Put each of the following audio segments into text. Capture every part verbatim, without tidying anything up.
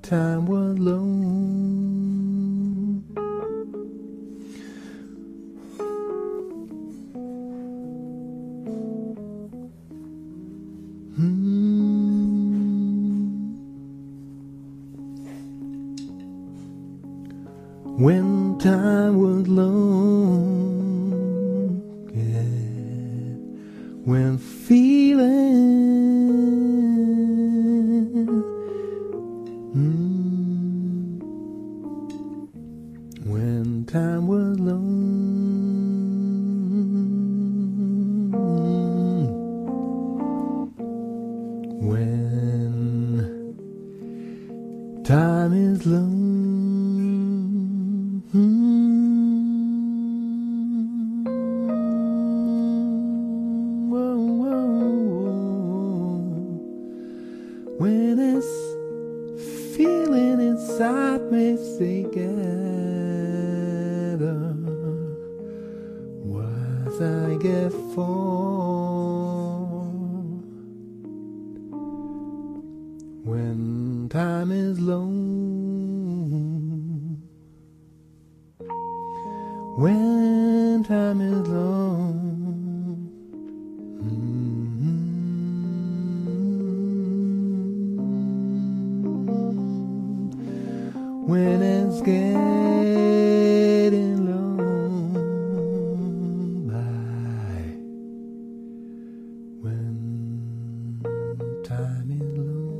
time was alone. Hmm. When time was long, yeah. When feeling Mm. When time was long, when time is long, whoa, whoa, when it's feeling inside me together, what I get for when time is long, when time is long. When it's getting long by, when time is long.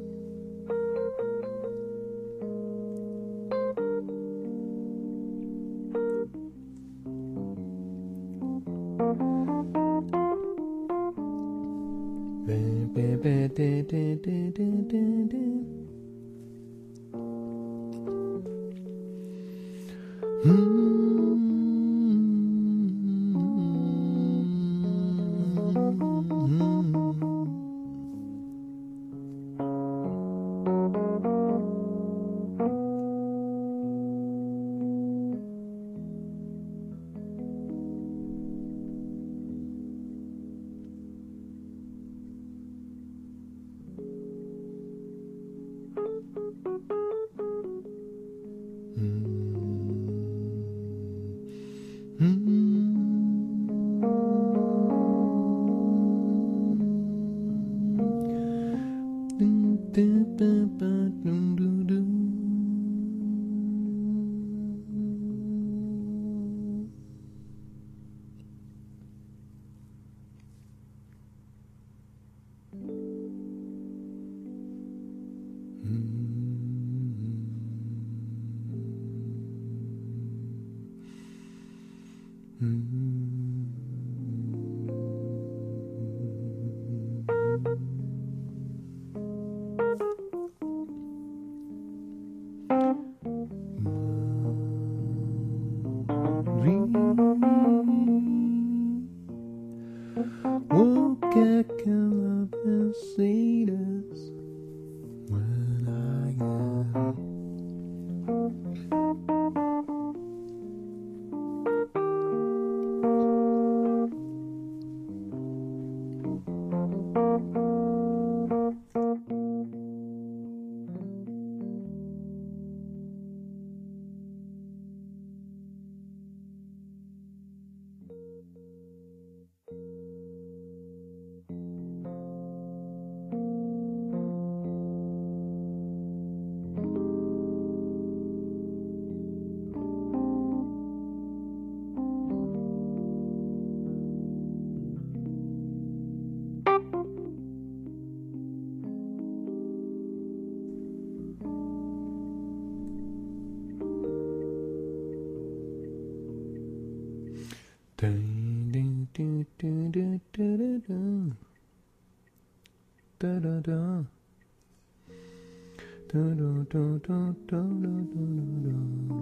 Hmm. Won't get caught up and see this when I am. Dun, dun, dun, dun, dun, dun, dun. Da, da, da. Da, da, da, da, da, da, da,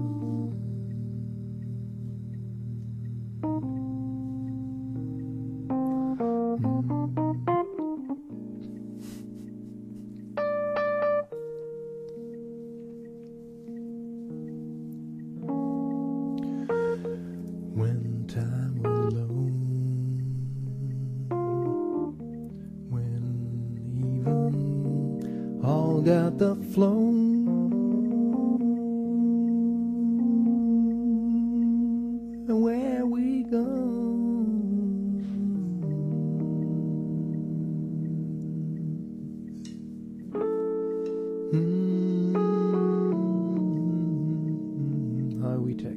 When time was low, when even all got the flow. Highway Tech.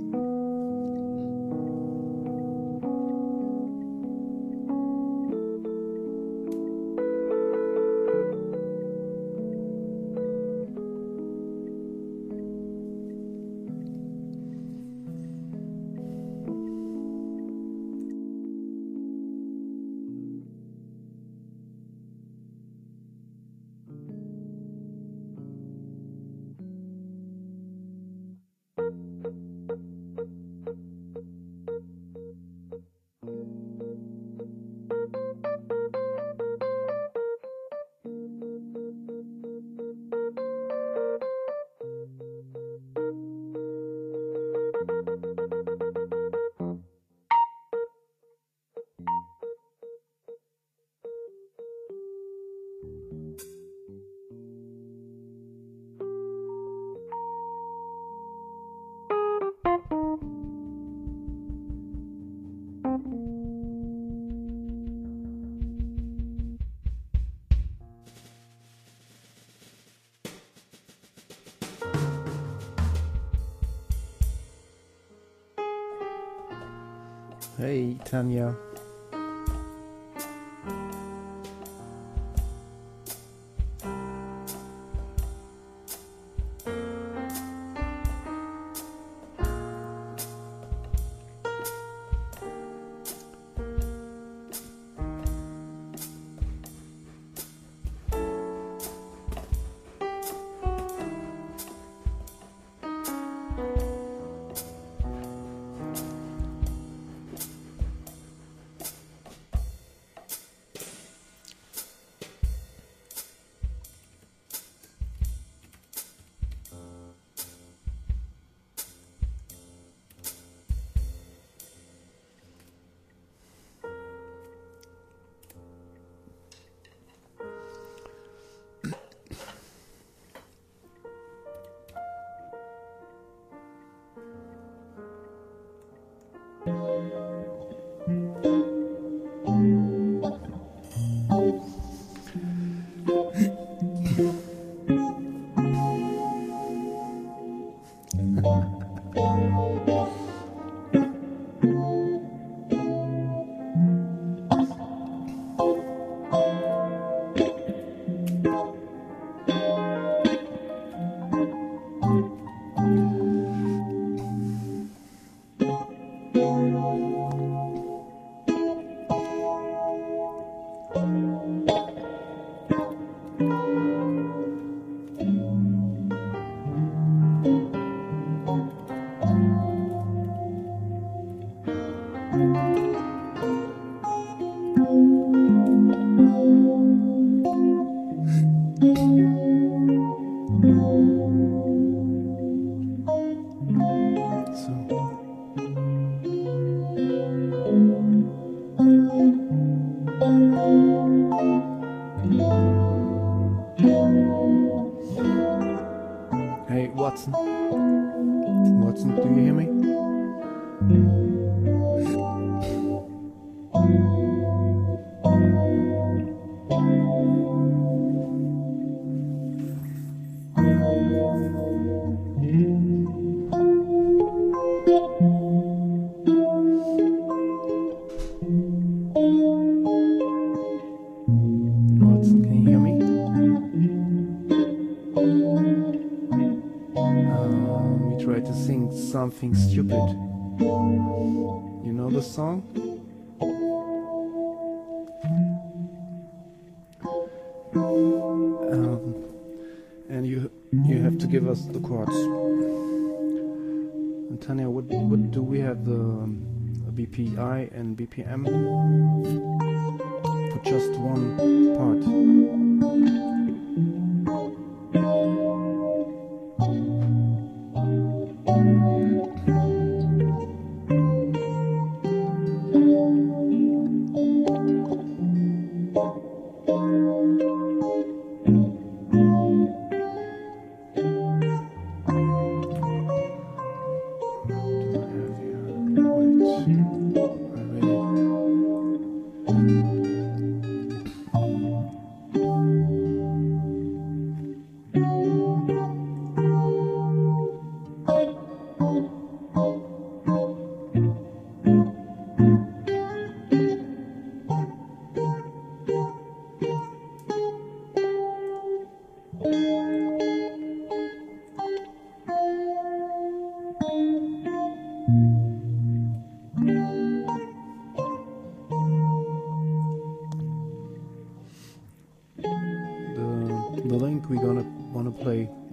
Hey, Tanya. Hey, Watson. Watson, do you hear me? Watson, can you hear me? Um, we try to sing something stupid. You know the song? Um, and you you have to give us the chords. And Tanya, what what do we have the um, B P I and B P M for just one part?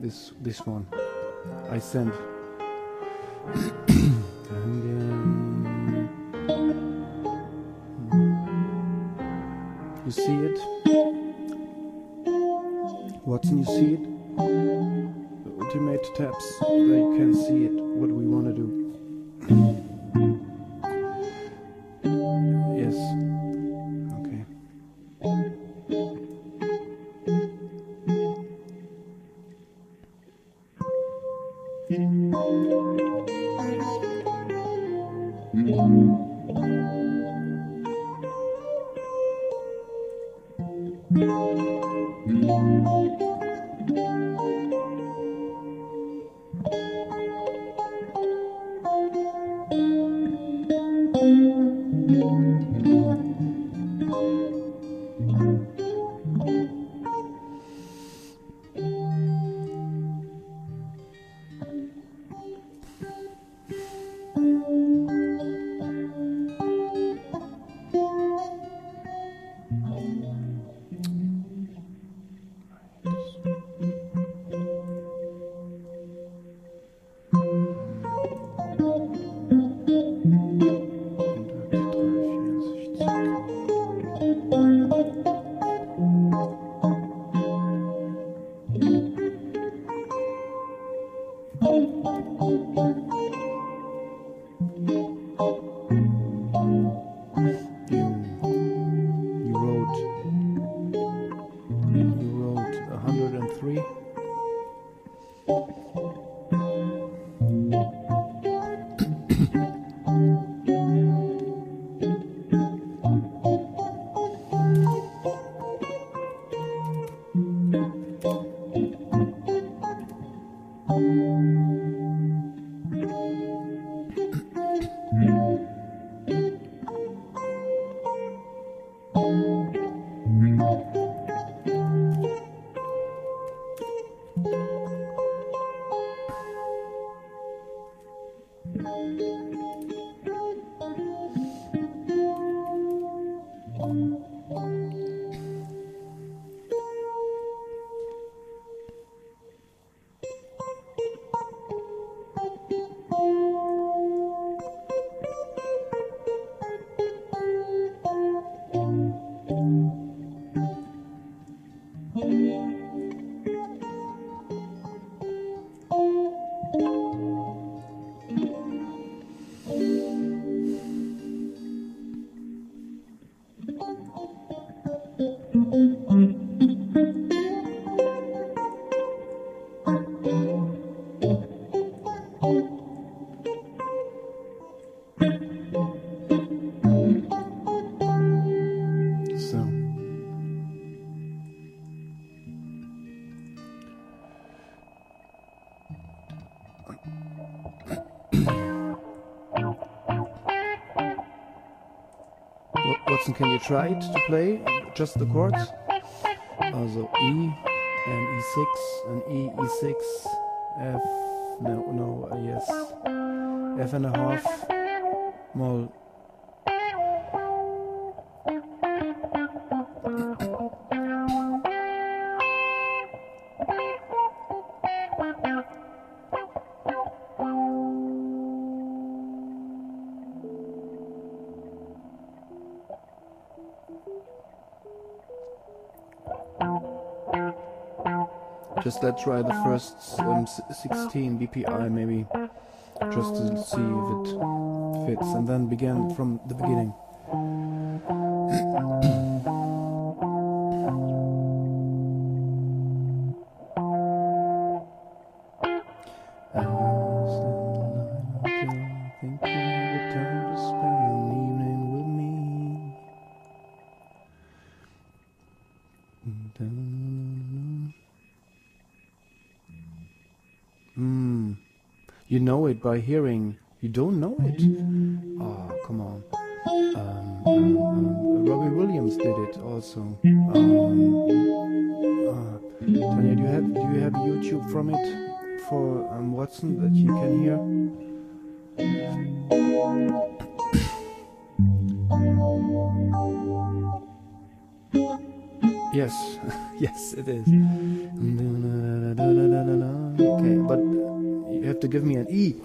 this this one. I sent. You see it? Watson, you see it? The ultimate tabs, they can see it, what we want to do. Yes. Okay. Watson, can you try it to play just the chords? Also E and E six and E, E six, F, no, no, uh, yes, F and a half, Moll. Just let's try the first um, sixteen B P I maybe, just to see if it fits, and then begin from the beginning. Hmm. You know it by hearing. You don't know it? Oh, come on. Um, um, um, Robbie Williams did it also. Um, uh, Tanya, do you have do you have YouTube from it for um, Watson that you can hear? Yes, yes, it is. Okay, but you have to give me an E.